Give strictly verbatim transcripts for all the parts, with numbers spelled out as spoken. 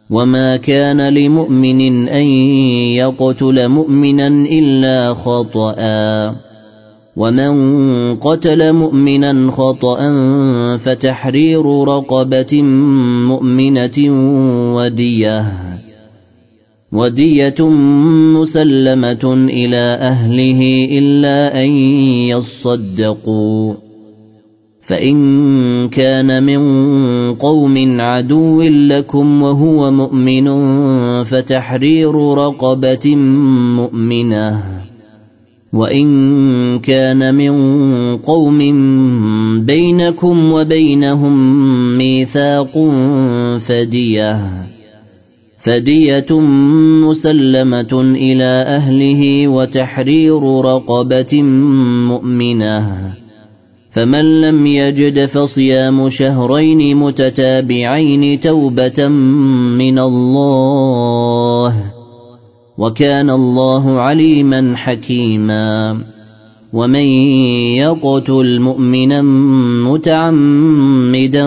وما كان لمؤمن أن يقتل مؤمنا إلا خطأ ومن قتل مؤمنا خطأ فتحرير رقبة مؤمنة ودية ودية مسلمة إلى أهله إلا أن يصدقوا فإن كان من قوم عدو لكم وهو مؤمن فتحرير رقبة مؤمنة وإن كان من قوم بينكم وبينهم ميثاق فدية فدية مسلمة إلى أهله وتحرير رقبة مؤمنة فمن لم يجد فصيام شهرين متتابعين توبة من الله وكان الله عليما حكيما ومن يقتل مؤمنا متعمدا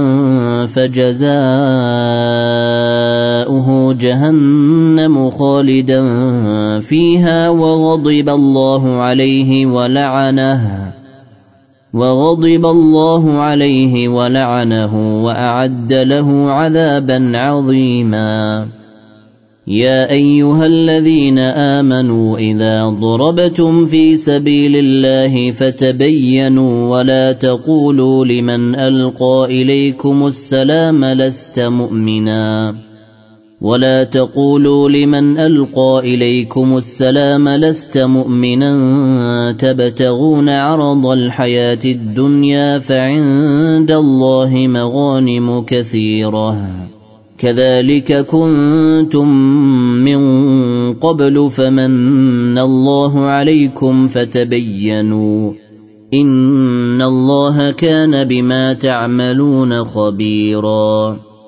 فجزاؤه جهنم خالدا فيها وغضب الله عليه ولعنه وغضب الله عليه ولعنه وأعد له عذابا عظيما يا أيها الذين آمنوا إذا ضربتم في سبيل الله فتبينوا ولا تقولوا لمن ألقى إليكم السلام لست مؤمنا ولا تقولوا لمن ألقى إليكم السلام لست مؤمنا تبتغون عرض الحياة الدنيا فعند الله مغانم كثيرة كذلك كنتم من قبل فمن الله عليكم فتبينوا إن الله كان بما تعملون خبيرا.